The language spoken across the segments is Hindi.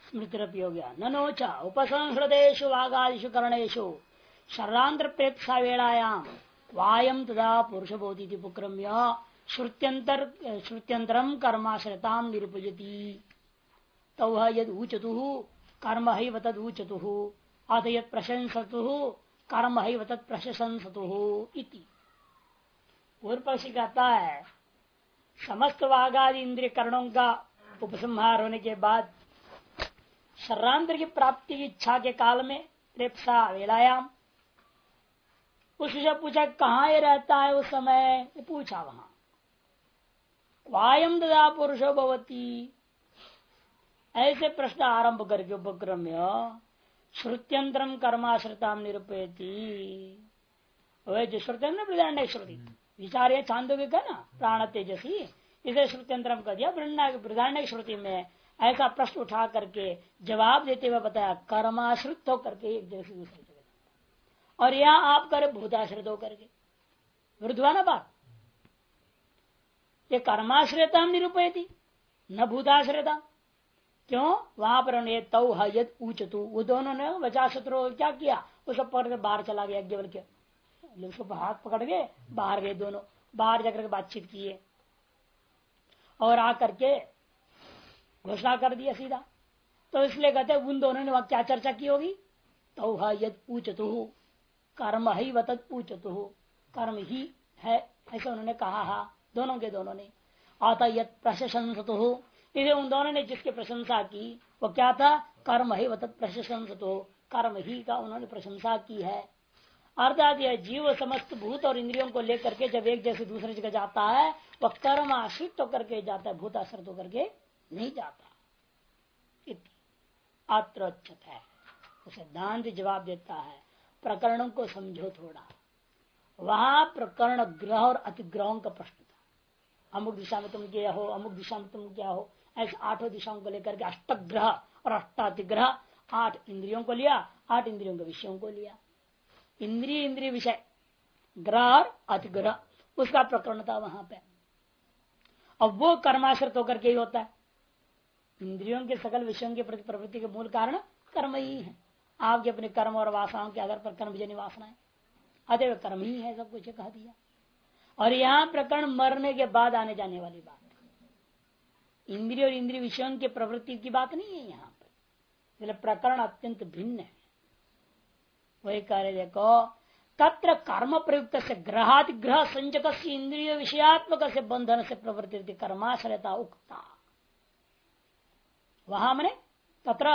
स्मृतिरपि हो गया। नोच उपसंहृदेशु वागादिषु कर्णेशु शर्रांतर प्रेक्षा वेलायाम वायम तदा पुरुष बोधि उपक्रम्य श्रुत्यंतरम कर्माश्रताम निरूपयति तौ यद ऊचतु कर्म हैव तद ऊचतु अथ यद प्रशंसतु कर्म हैव तद प्रशंसतु इति। पूर्व पक्षी कहता है समस्त वागादि इंद्रिय कर्णों का उपसंहार होने के बाद शर्रांतर की प्राप्ति की इच्छा के काल में प्रेप्सा वेलायाम उससे पूछा कहाँ ये रहता है उस समय, पूछा वहां वायम ददा पुरुषो भवती, ऐसे प्रश्न आरंभ करके उपक्रम्य श्रुत्यंतरम कर्माश्रिताम निरूपयति। वह जो श्रुत्यंतर बृहदारण्य श्रुति विचार है छांदोग्य का ना प्राण तेजसी, इसे श्रुत्यंतरम कर दिया। बृहदारण्य श्रुति में ऐसा प्रश्न उठा करके जवाब देते हुए बताया कर्माश्रित होकर के एक जगह से दूसरी जगह, और यहाँ आप करे भूताश्रित होकर के, विरुद्ध हुआ ना बात। ये कर्माश्रियता निरूपयति न भूताश्रियता। क्यों? वहां पर उन्हें तौ हयत ऊचतु, वो दोनों ने बचा शत्रु क्या किया, उसको पकड़ के बाहर चला गया केवल के, उसको हाथ पकड़ के बाहर गए दोनों, बाहर जाकर के बातचीत किए और आकर के घोषणा कर दिया सीधा। तो इसलिए कहते उन दोनों ने वहां क्या चर्चा की होगी, तौ हयत ऊचतु कर्म ही वतत ऊचतु, कर्म ही है ऐसा उन्होंने कहा। हा दोनों के दोनों ने। आता यत प्रशंसतु, इसे उन दोनों ने जिसकी प्रशंसा की वो क्या था, कर्म ही वतत प्रशंसतु, कर्म ही का उन्होंने प्रशंसा की है। अर्थात यह जीव समस्त भूत और इंद्रियों को लेकर के जब एक जैसे दूसरी जगह जाता है वह कर्म आश्रित होकर के जाता है, भूताश्रित होकर के नहीं जाता। अत्र है सिद्धांत जवाब देता है प्रकरणों को समझो थोड़ा। वहां प्रकरण ग्रह और अतिग्रहों का प्रश्न था, अमुक दिशा में तुम क्या हो, अमुक दिशा में तुम क्या हो, ऐसे आठों दिशाओं को लेकर के अष्टग्रह और अष्टातिग्रह, 8 इंद्रियों को लिया, 8 इंद्रियों के विषयों को लिया। इंद्रिय विषय ग्रह और अतिग्रह उसका प्रकरण था वहां पे। अब वो कर्माश्रित होकर के ही होता है। इंद्रियों के सकल विषयों के प्रति प्रवृत्ति के मूल कारण कर्म ही है। आपके अपने कर्म और वासनाओं के आधार पर कर्म जनी वासनाएं, अतः कर्म ही है, सब कुछ कह दिया। और यहाँ प्रकरण मरने के बाद आने जाने वाली बात, इंद्रिय और इंद्रिय विषयों के प्रवृत्ति की बात नहीं है यहाँ पर, इसलिए प्रकरण अत्यंत भिन्न है। वही कह रहे देखो तत्र कर्म प्रयुक्त से ग्रहातिग्रह संजक इंद्रिय विषयात्मक से बंधन से प्रवृत्ति कर्माश्रयता उक्ता। वहां मैंने तत्र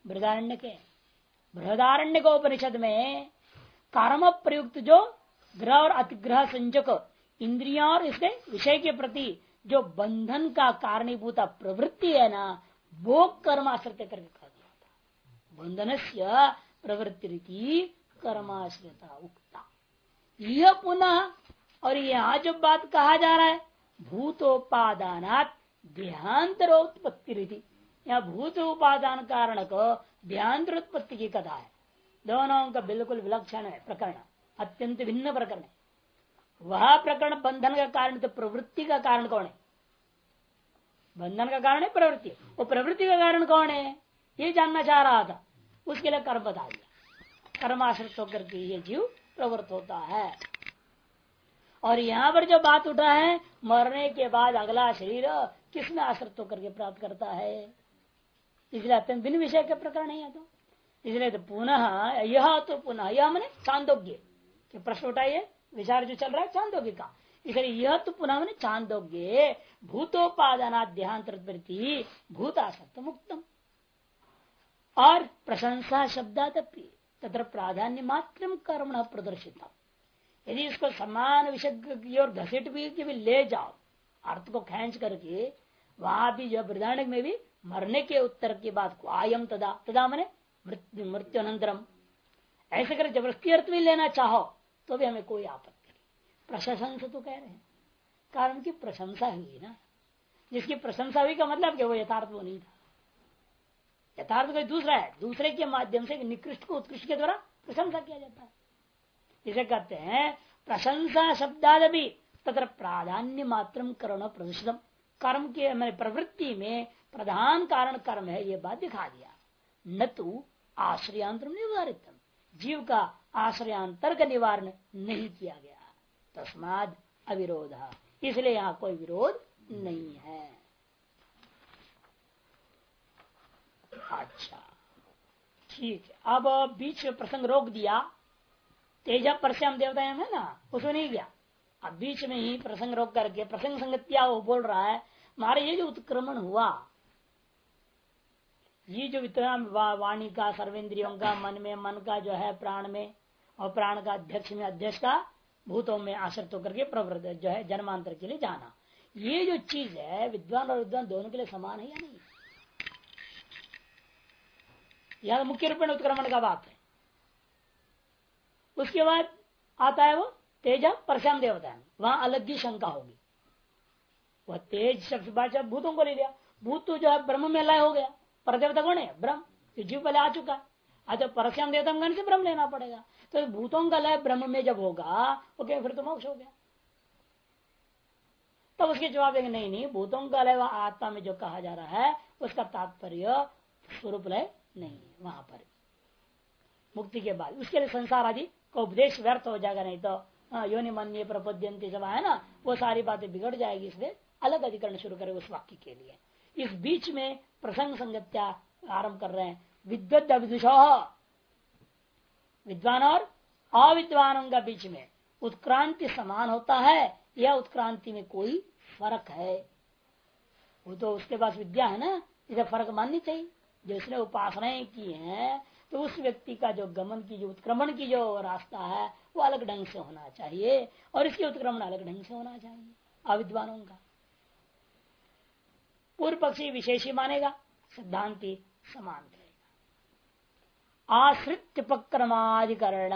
बृहदारण्य को उपनिषद में कर्म प्रयुक्त जो ग्रह और अतिग्रह संजक इंद्रियों और इसके विषय के प्रति जो बंधन का कारणीभूता प्रवृत्ति है ना, वो कर्माश्रित करके कहा दिया था। बंधन से प्रवृत्ति की कर्माश्रिता उक्ता। यह पुनः और यहाँ जो बात कहा जा रहा है भूतोपादानात देहांतरोत्पत्ति रीति, यहाँ भूत उपादान कारण को देहांतरोत्पत्ति की कथा है। दोनों का बिल्कुल विलक्षण है प्रकरण, अत्यंत भिन्न प्रकरण है। वह प्रकरण बंधन का कारण, तो प्रवृत्ति का कारण कौन है? बंधन का कारण है प्रवृत्ति, वो प्रवृत्ति का कारण कौन है ये जानना चाह रहा था, उसके लिए कर्म बता दिया। कर्माश्रित होकर के ये जीव प्रवृत्त होता है। और यहाँ पर जो बात उठा है मरने के बाद अगला शरीर किसमें आश्रित होकर के प्राप्त करता है, इसलिए अत्यंत भिन्न विषय के प्रकरण है। तो इसलिए तो पुनः यह मैंने चांदोग्य के प्रश्न उठाइए, विचार जो चल रहा है चांदोग्य का, इसलिए यह तो पुनः मैंने चांदोग्य भूतोपादानाद्यांतरवृत्ति भूतासक्त मुक्तम। और प्रशंसा शब्दादपि तथा प्राधान्य मात्र कर्म प्रदर्शित। यदि इसको समान विषय की ओर घसीट भी ले जाओ, अर्थ को खींच करके, वहां भी जो बृहदारण्य में भी मरने के उत्तर की बात को आयम तदा मैंने मृत्यु अनंतरम ऐसे कर जबरदस्ती अर्थ भी लेना चाहो तो भी हमें कोई आपत्ति नहीं। प्रशंसा तो कह रहे हैं, कारण की प्रशंसा हुई ना, जिसकी प्रशंसा हुई का मतलब कि वो यथार्थ वो नहीं था। यथार्थ कोई दूसरा है, दूसरे के माध्यम से निकृष्ट को उत्कृष्ट के द्वारा प्रशंसा किया जाता है। इसे कहते हैं प्रशंसा शब्दाद भी तथा प्राधान्य मात्रम कर्म प्रदर्शितम। कर्म के प्रवृत्ति में प्रधान कारण कर्म है, ये बात दिखा दिया। न तो आश्रयांतर निवारित, जीव का आश्रयांतर का निवारण नहीं किया गया, तस्माद अविरोध, इसलिए यहाँ कोई विरोध नहीं है। अच्छा ठीक है, अब बीच में प्रसंग रोक दिया, तेजा परश्याम देवता है ना, उसमें नहीं गया। अब बीच में ही प्रसंग रोक करके प्रसंग संगतिया वो बोल रहा है, हमारे ये जो उत्क्रमण हुआ, ये जो इतना वाणी का, सर्वेंद्रियों का, मन में, मन का जो है प्राण में, और प्राण का अध्यक्ष में, अध्यक्ष का भूतों में आश्रित होकर के प्रवृत्त जो है जन्मांतर के लिए जाना, ये जो चीज है विद्वान और विद्वान दोनों के लिए समान है या नहीं? यह मुख्य रूप में उत्क्रमण का बात है। उसके बाद आता है वो तेजा परश्याम देवता है, वहां अलग ही शंका होगी। वह तेज शब्द भाषा भूतों को ले लिया, भूत तो जो है ब्रह्म में लय हो गया, पर देवता कौन है? ब्रह्म, जीव पहले आ चुका है। अच्छा परश्याम देवता गण से ब्रह्म लेना पड़ेगा, तो भूतों का लय ब्रह्म में जब होगा ओके फिर तो मोक्ष हो गया। तब उसके जवाब देंगे नहीं नहीं, भूतों का लय वह आत्मा में जो कहा जा रहा है उसका तात्पर्य स्वरूप लय नहीं है, वहां पर मुक्ति के बाद उसके लिए संसार आदि का उपदेश व्यर्थ हो जाएगा, नहीं तो योनि मन प्रपद्यंते जब है ना, वो सारी बातें बिगड़ जाएगी। इसलिए अलग अधिकरण शुरू करें उस वाक्य के लिए। इस बीच में प्रसंग संगत्या आरंभ कर रहे हैं, विद्वद अविदुषो, विद्वान और अविद्वानों का बीच में उत्क्रांति समान होता है या उत्क्रांति में कोई फर्क है? वो तो उसके पास विद्या है ना, इसे फर्क माननी चाहिए। जो इसने उपासनाएं की हैं तो उस व्यक्ति का जो गमन की, जो उत्क्रमण की जो रास्ता है वो अलग ढंग से होना चाहिए, और इसके उत्क्रमण अलग ढंग से होना चाहिए अविद्वानों का। पूर्व पक्षी विशेषी मानेगा, सिद्धांति समान करेगा। आश्रित उपक्रमाधिकरण,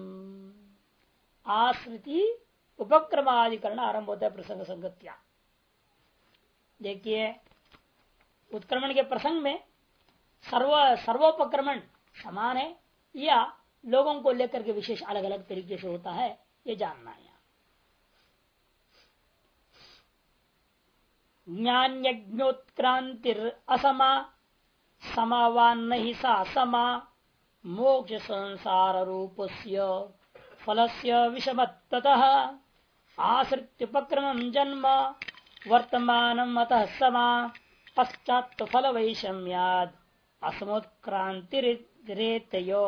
आश्रिति उपक्रमाधिकरण आरंभ होता है प्रसंग संगत्या। देखिए उत्क्रमण के प्रसंग में सर्वोपक्रमण समान है या लोगों को लेकर के विशेष अलग अलग तरीके से होता है, ये जानना है। ज्ञान यज्ञोत्क्रांतिर असमा, समावान नहीं सा समा, मोक्ष संसार रूपस्य फलस्य विषमत्ततः, आश्रित्युपक्रमं जन्म वर्तमानम अतः समा, पश्चात फल वैषम्याद असमोत्क्रांतिरेतयो।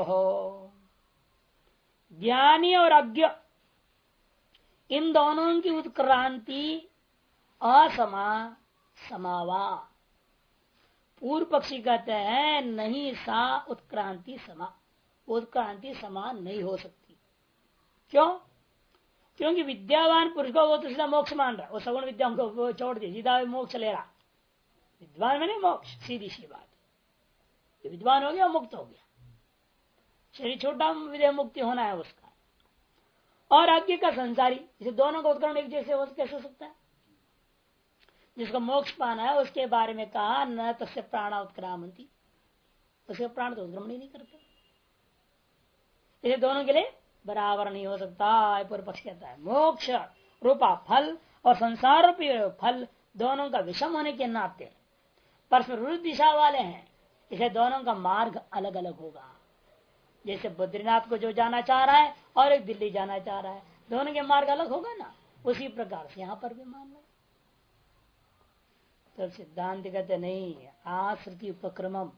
ज्ञानी और अज्ञ इन दोनों की उत्क्रांति असमा समावा। पूर्व पक्षी कहते हैं नहीं सा उत्क्रांति समा, उत्क्रांति समान नहीं हो सकती। क्यों? क्योंकि विद्यावान पुरुष को वो तो सीधा मोक्ष मान रहा है, वो सगुण विद्या को छोड़ दिया, सीधा मोक्ष ले रहा। विद्वान में नहीं मोक्ष, सीधी सी बात है। विद्वान हो गया मुक्त हो गया, शरीर छोटा विधेय मुक्ति होना है उसका। और आज्ञा का संसारी, इसे दोनों का उत्क्रमण एक जैसे कैसे हो सकता है? जिसको मोक्ष पाना है उसके बारे में कहा न तस्य प्राणा उत्क्रामंती, उसके प्राण तो उत्क्रमण ही नहीं करते। इसे दोनों के लिए बराबर नहीं हो सकता। पूर्व पक्ष कहता है मोक्ष रूपा फल और संसार रूपी फल दोनों का विषम होने के नाते परस्पर विरुद्ध दिशा वाले हैं, इसे दोनों का मार्ग अलग अलग होगा। जैसे बद्रीनाथ को जो जाना चाह रहा है और एक दिल्ली जाना चाह रहा है, दोनों के मार्ग अलग होगा ना, उसी प्रकार से यहाँ पर भी मान लो। तो सिद्धांत कहते नहीं, आश्रिति उपक्रमम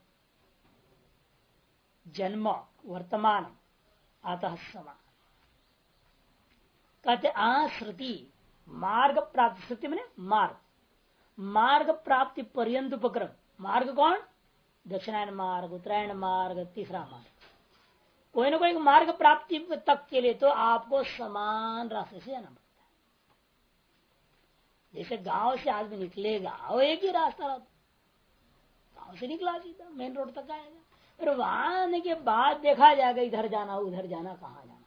जन्म वर्तमान अतः समा। कहते आश्रिति मार्ग प्राप्ति, श्रुति में मार्ग, मार्ग प्राप्ति पर्यंत उपक्रम। मार्ग कौन? दक्षिणायन मार्ग, उत्तरायण मार्ग, तीसरा मार्ग। कोई ना कोई मार्ग प्राप्ति तक के लिए तो आपको समान रास्ते से जाना पड़ता है। जैसे गांव से आदमी निकलेगा वो एक ही रास्ता रहता, गांव से निकला सीधा मेन रोड तक आएगा, फिर वहां आने के बाद देखा जाएगा इधर जाना उधर जाना कहाँ जाना।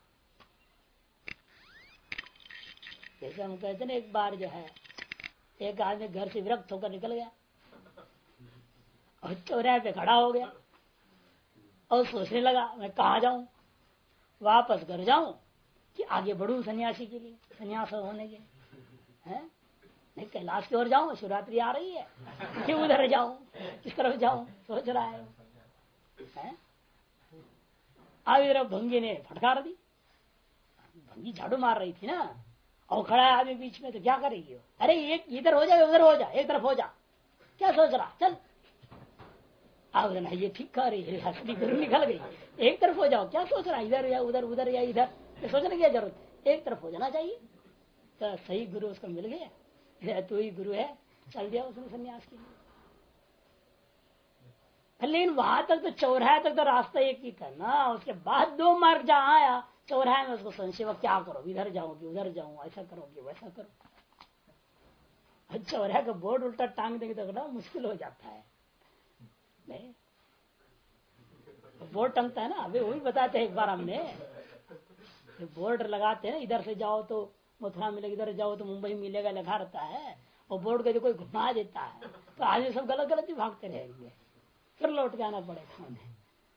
जैसे हम कहते ना, एक बार जो है एक आदमी घर से विरक्त होकर निकल गया और चौराहे पे खड़ा हो गया और सोचने लगा मैं कहा जाऊं, वापस घर जाऊं कि आगे बढ़ूं सन्यासी के लिए, सन्यास होने के हैं, नहीं कैलाश की ओर जाऊं, शिवरात्रि आ रही है, कि उधर जाऊं, किस तरफ जाऊं, सोच रहा है। अब इधर भंगी ने फटकार दी, भंगी झाड़ू मार रही थी ना, और खड़ा है आदमी बीच में, तो क्या करेगी वो? अरे एक इधर हो जा, उधर हो जा, एक तरफ हो जा, क्या सोच रहा, चल। अब ये ठीक कर रही है, असली गुरु निकल गई, एक तरफ हो जाओ, क्या सोच रहा, इधर या उधर, उधर या इधर, ये सोचने की क्या जरूरत है, एक तरफ हो जाना चाहिए। तो सही गुरु उसको मिल गया, तू ही गुरु है, चल दिया उसने संन्यास के लिए। लेकिन वहां तक तो चौराहे तक तो रास्ता एक ही था ना, उसके बाद 2 मार्ग जहां आया चौराहे में, उसको संशय, क्या करो, इधर जाऊंगी उधर जाऊं, ऐसा करोगे वैसा करो। चौराहे का बोर्ड उल्टा टांग देंगे तो बड़ा मुश्किल हो जाता है। नहीं बोर्ड टंगता है ना, अभी वही बताते हैं, एक बार हमने बोर्ड लगाते हैं, इधर से जाओ तो मथुरा मिलेगा, इधर जाओ तो मुंबई मिलेगा, लगा रहता है, और बोर्ड को जो कोई घुमा देता है तो आदमी सब गलत गलत ही भागते रहेंगे, फिर लौट के आना पड़ेगा उन्हें।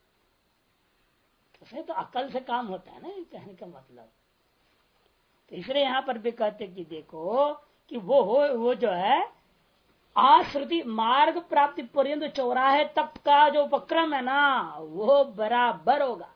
तो अकल से काम होता है ना, कहने का मतलब। तो इसलिए यहां पर भी कहते कि देखो कि वो जो है आश्रुति मार्ग प्राप्ति पर्यंत चौराहे तक का जो उपक्रम है ना, वो बराबर होगा।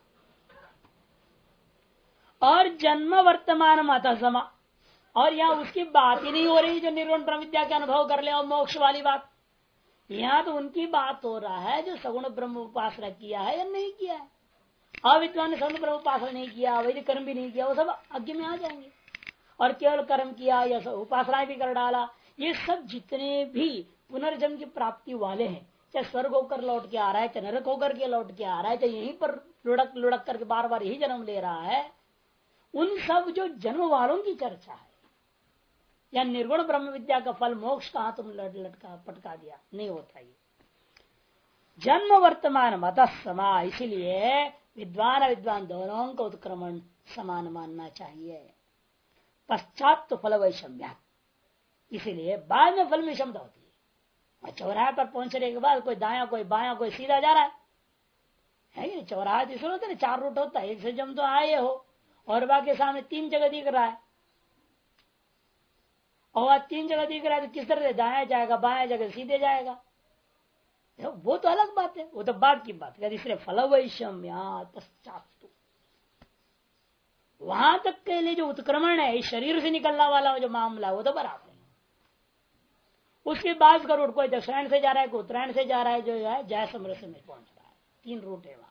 और जन्म वर्तमान माता समा, और यहाँ उसकी बात ही नहीं हो रही जो निर्गुण ब्रह्म विद्या का अनुभव कर ले और मोक्ष वाली बात। यहाँ तो उनकी बात हो रहा है जो सगुण ब्रह्म उपासना किया है या नहीं किया है। अविद्वान ने सगुण ब्रह्म उपासना नहीं किया, वैदिक कर्म भी नहीं किया, वो सब अज्ञ में आ जाएंगे। और केवल कर्म किया या उपासना भी कर डाला, ये सब जितने भी पुनर्जन्म की प्राप्ति वाले हैं, चाहे स्वर्ग होकर लौट के आ रहा है, चाहे नरक होकर के लौट के आ रहा है, चाहे यहीं पर लुढ़क लुढ़क करके बार बार यही जन्म ले रहा है, उन सब जो जन्म वालों की चर्चा है। या निर्गुण ब्रह्म विद्या का फल मोक्ष कहां तुम लटका पटका दिया, नहीं होता ये। जन्म वर्तमान मत समा, इसीलिए विद्वान अविद्वान दोनों का उत्क्रमण समान मानना चाहिए। पश्चात तो फल वैषम्य, इसीलिए बाद में फल में क्षमता होती है। चौराहे पर पहुंचने के बाद कोई दाया कोई बाया कोई सीधा जा रहा है चौराहा इसलिए होता है 4 रूट होता है, एक से जम तो आए हो और बाकी सामने 3 जगह दिख रहा है, और 3 जगह दिख रहा है तो किस तरह से दाया जाएगा बाया जगह सीधे जाएगा, वो तो अलग बात है, वो तो बाद की बात है। इसलिए फल वैषम्यात् पश्चात, वहां तक के लिए जो उत्क्रमण है इस शरीर से निकलने वाला जो मामला वो तो बराबर है। उसके बाद का रूट कोई दक्षिणायन से जा रहा है, कोई उत्तरायण से जा रहा है, जो है जय समरस में पहुंच रहा है, 3 रूट है वहां।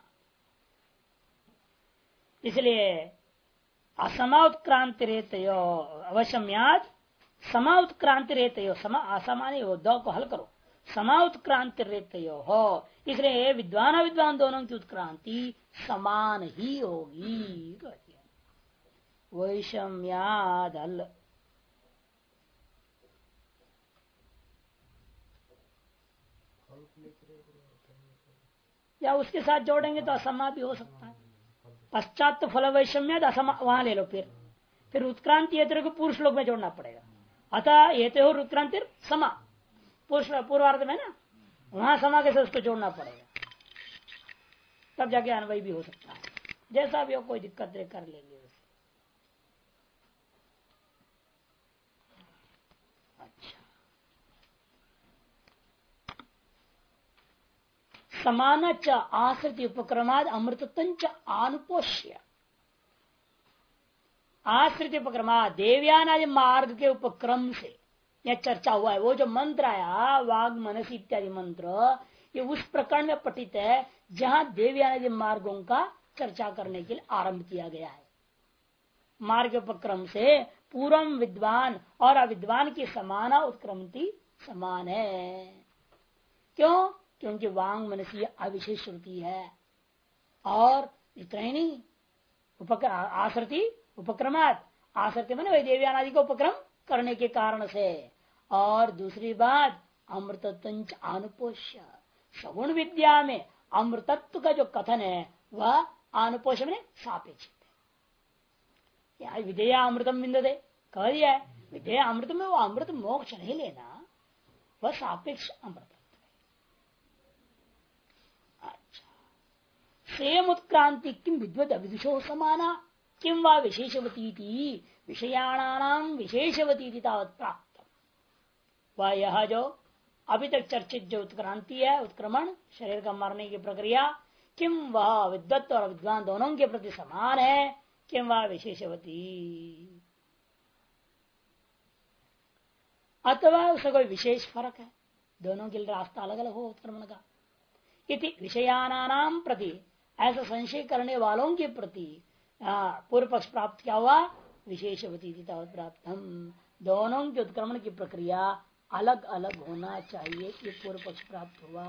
इसलिए असमाउत्क्रांति रेतयो अवश्यम्याद समाउत्क्रांति रेतयो, असमान हो, दो को हल करो, समाउत्क्रांति रेतयो हो, इसलिए विद्वान अविद्वान दोनों की उत्क्रांति समान ही होगी। वैषम्याद हल, या उसके साथ जोड़ेंगे तो असमा भी हो सकता है। पश्चात तो फल वैषम्याद असमा वहां ले लो, फिर उत्क्रांति ये को पूर्व श्लोक में जोड़ना पड़ेगा। अतः ये हो उत्क्रांति समा, पूर्वार्ध में ना, वहां समा के साथ उसको जोड़ना पड़ेगा, तब जाके अन्वय भी हो सकता है। जैसा भी हो, कोई दिक्कत नहीं, कर लेंगे उसे। अच्छा, समान च आश्रित उपक्रमाद अमृतत्व आनुपोष्य, आश्रित उपक्रमा देवयान आदि मार्ग के उपक्रम से यह चर्चा हुआ है। वो जो मंत्र आया वाग मनसी इत्यादि मंत्र, ये उस प्रकरण में पठित है जहां देवयान आदि मार्गों का चर्चा करने के लिए आरंभ किया गया है। मार्ग उपक्रम से पूर्व विद्वान और अविद्वान की समाना उत्क्रमति समान है। क्यों? क्योंकि वांग मनसी अविशेष श्रुति है, और इतना ही नहीं, आश्रिति उपक्रमात, आसक्ति मैंने वही देवयान आदि को उपक्रम करने के कारण से, और दूसरी बात अमृतत्व आनुपोष्य, सगुण विद्या में अमृतत्व का जो कथन है वह आनुपोष में सापेक्षित है। यहाँ विधेया अमृतम विंदते कह दिया है, विधेया अमृत में वो अमृत मोक्ष नहीं लेना, वह सापेक्ष अमृत। अच्छा, सेम उत्क्रांति किम विद्वत अविदुषो समाना किम वा विशेषवती विषयाणाम विशेषवती तावत प्राप्त। वह यह जो अभी तक चर्चित जो उत्क्रांति है, उत्क्रमण, शरीर का मरने की प्रक्रिया, किम वह विद्वत और विद्वान दोनों के प्रति समान है, किम वह विशेषवती, अथवा उसका कोई विशेष फर्क है, दोनों के लिए रास्ता अलग अलग हो उत्क्रमण का। इति विषयानाम प्रति, ऐसा संशय करने वालों के प्रति पूर्व पक्ष प्राप्त क्या हुआ, विशेषवती प्राप्त। हम दोनों के उत्क्रमण की प्रक्रिया अलग अलग होना चाहिए, ये पूर्व पक्ष प्राप्त हुआ।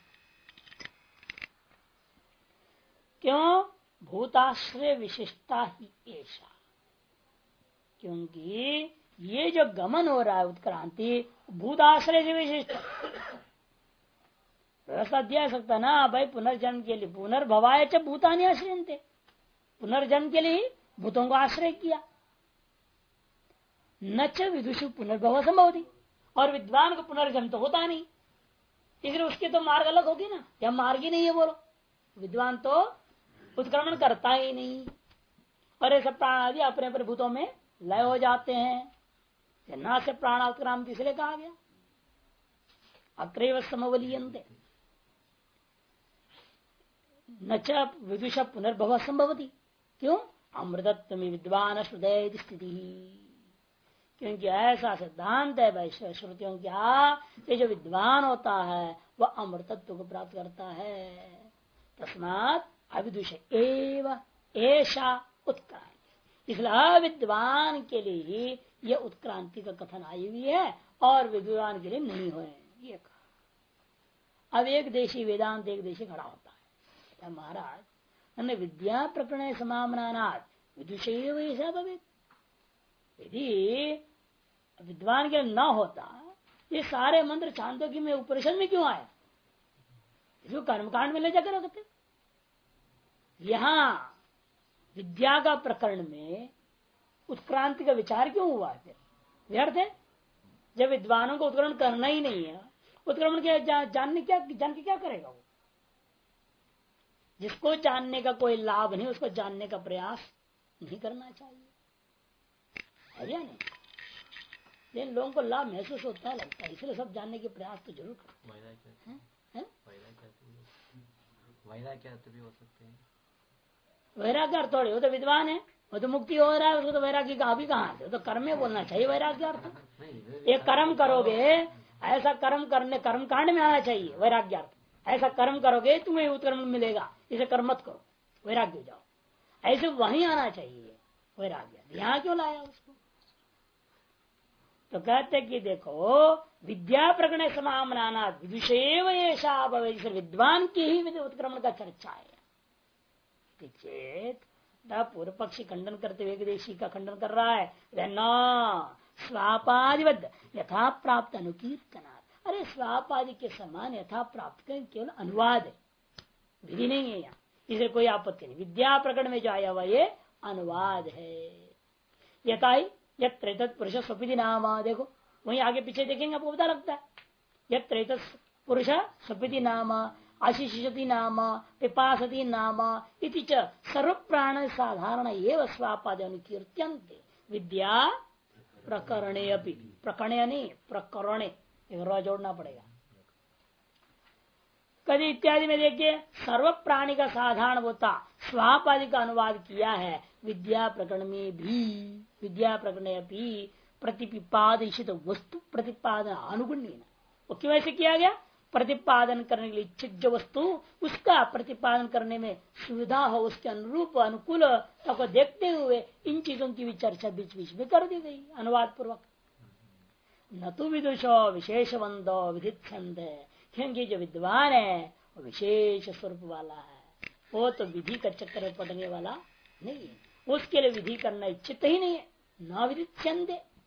क्यों, भूताश्रय विशिष्टा ही ऐसा, क्योंकि ये जो गमन हो रहा है उत्क्रांति भूताश्रय से विशिष्ट व्यवस्था दिया सकता ना भाई, पुनर्जन्म के लिए पुनर्भवाय च भूतानि आश्रयन्ते, पुनर्जन्म के लिए भूतों को आश्रय किया। न च विदुषु पुनर्भव संभवती, और विद्वान को पुनर्जन्म तो होता नहीं, इसलिए उसके तो मार्ग अलग होगी ना, या मार्ग ही नहीं है बोलो, विद्वान तो उत्क्रमण करता ही नहीं, और ये सब प्राण आदि अपने अपने भूतों में लय हो जाते हैं। न से प्राण उत्क्रांति इसलिए कहा गया, अक्रैव समवलीयन्ते न च विदुष पुनर्भव संभवती। क्यों, अमृतत्व में विद्वान हृदय स्थिति, क्योंकि ऐसा सिद्धांत है वैश्व श्रुतियों क्या, ये जो विद्वान होता है वह अमृतत्व को प्राप्त करता है। तस्मात् अविदुष एव ऐसा उत्क्रांति, इसलिए अविद्वान के लिए ही यह उत्क्रांति का कथन आई हुई है और विद्वान के लिए नहीं हुए, ये कहा। अब एक देशी वेदांत एक देशी खड़ा होता है, महाराज विद्या प्रकरण समामनानात् विदुषैव ऐसा भवेत्, यदि विद्वान के न होता ये सारे मंत्र चांदोग्य में उपनिषद में क्यों आया, इसको कर्मकांड में ले जाकर रखते। यहाँ विद्या का प्रकरण में उत्क्रांति का विचार क्यों हुआ है, फिर व्यर्थ है। जब विद्वानों को उत्क्रमण करना ही नहीं है, उत्क्रमण के जान के क्या करेगा वो, जिसको जानने का कोई लाभ नहीं उसको जानने का प्रयास नहीं करना चाहिए, है या नहीं। लेकिन लोगों को लाभ महसूस होता है, लगता है, इसलिए सब जानने के प्रयास तो जरूर करें। वैराग्य भी हो सकते हैं, वैराग्य अर्थ थोड़े, वो तो विद्वान है, वो तो मुक्ति हो रहा है, उसको तो वैराग्य का अभी कहाँ से, तो कर्म में बोलना चाहिए वैराग्य अर्थ। एक कर्म करोगे, ऐसा कर्म करने कर्म कांड में आना चाहिए वैराग्य अर्थ, ऐसा कर्म करोगे तुम्हें उत्क्रमण मिलेगा, इसे कर्म मत करो वैराग्य हो जाओ, ऐसे वहीं आना चाहिए वैराग्य। यहाँ क्यों लाया उसको, तो कहते कि देखो विद्या प्रकरण समामनाना विदुषैव ऐसा भवेत्, विद्वान की ही उत्क्रमण का चर्चा है। चेत पूर्व पक्षी खंडन करते हुए देशी का खंडन कर रहा है, न स्वापादिवद यथा प्राप्त अनुकीर्तना, अरे स्वापादि के समान यथा प्राप्त कर केवल अनुवाद है, विधि नहीं है यहाँ, इसे कोई आपत्ति नहीं। विद्या प्रकरण में जो आया हुआ ये अनुवाद है। यथा ही यत्र पुरुष स्वपिति नाम, देखो वहीं आगे पीछे देखेंगे आपको पता लगता है, यत्र पुरुष स्वपिति नाम आशिषति नाम पिपासति नाम इति च सर्व प्राण साधारण एवं स्वापाद अनुकीर्त्यन्ते विद्या प्रकरणे अपि, प्रकरणे नहीं प्रकरणे जोड़ना पड़ेगा। कभी इत्यादि में देखिए सर्व प्राणी का साधारण होता स्वापादि का अनुवाद किया है विद्या प्रकरण में भी, विद्या प्रकरण भी प्रतिपिपादित वस्तु प्रतिपादन अनुगुण्य, वो क्यों ऐसे किया गया, प्रतिपादन करने के लिए इच्छित जो वस्तु उसका प्रतिपादन करने में सुविधा हो, उसके अनुरूप अनुकूल को देखते हुए इन चीजों की भी चर्चा बीच बीच में कर दी गई अनुवाद पूर्वक। न तो विदुषो विशेषवंदो विधित छंद, क्योंकि जो विद्वान है वो विशेष स्वरूप वाला है, वो तो विधि का चक्कर में पड़ने वाला नहीं है, उसके लिए विधि करना इच्छित ही नहीं है, न विधित छंद।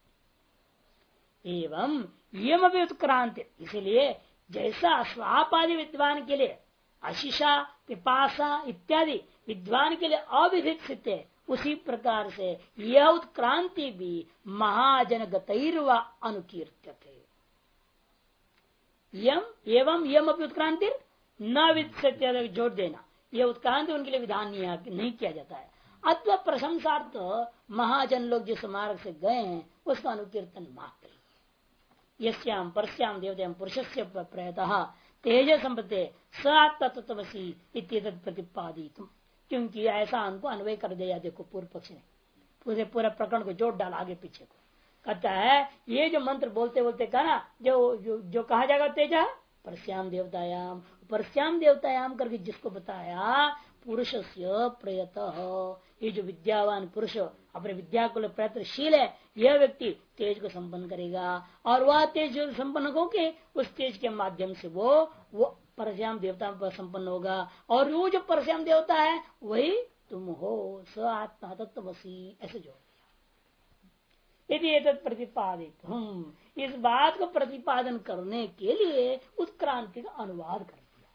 एवं यम भी उत्क्रांति, इसलिए जैसा स्वापादि विद्वान के लिए अशिषा पिपासा इत्यादि विद्वान के लिए अविधित सिद्ध है, उसी प्रकार से यह उत्क्रांति भी महाजन गतैर्वा अनुकीर्त्यते। यम एवं यम अपनी उत्क्रांति न विद जोड़ देना, यह उत्क्रांति उनके लिए विधान नहीं किया जाता है, अथवा प्रशंसार्थ महाजन लोग जिस मार्ग से गए हैं उसका अनुकीर्तन मात्र। यस्याम परस्याम देवताम पुरुषस्य प्रयतः तेज संपत्ति स आत्मतत्वसी इत्येतत् प्रतिपादितुम, क्योंकि ऐसा हमको अन्वय कर दिया। देखो पूर्व पक्ष ने पूरे प्रकरण को जोड़ डाला आगे पीछे को। कहता है ये जो मंत्र बोलते बोलते कहा ना, जो कहा जाएगा तेजा परस्याम देवतायाम करके जिसको बताया पुरुषस्य प्रयतः, ये जो विद्यावान पुरुष अपने विद्या को प्रयत्नशील है, यह व्यक्ति तेज को संपन्न करेगा और वह तेज संपन्न होके उस तेज के माध्यम से वो परस्याम देवता पर संपन्न होगा। और वो जो परस्याम देवता है वही तुम हो, स आत्मा तत्वसी, ऐसे जोड़ दिया। यदि एतत् प्रतिपादित हम, इस बात को प्रतिपादन करने के लिए उत्क्रांति का अनुवाद कर दिया।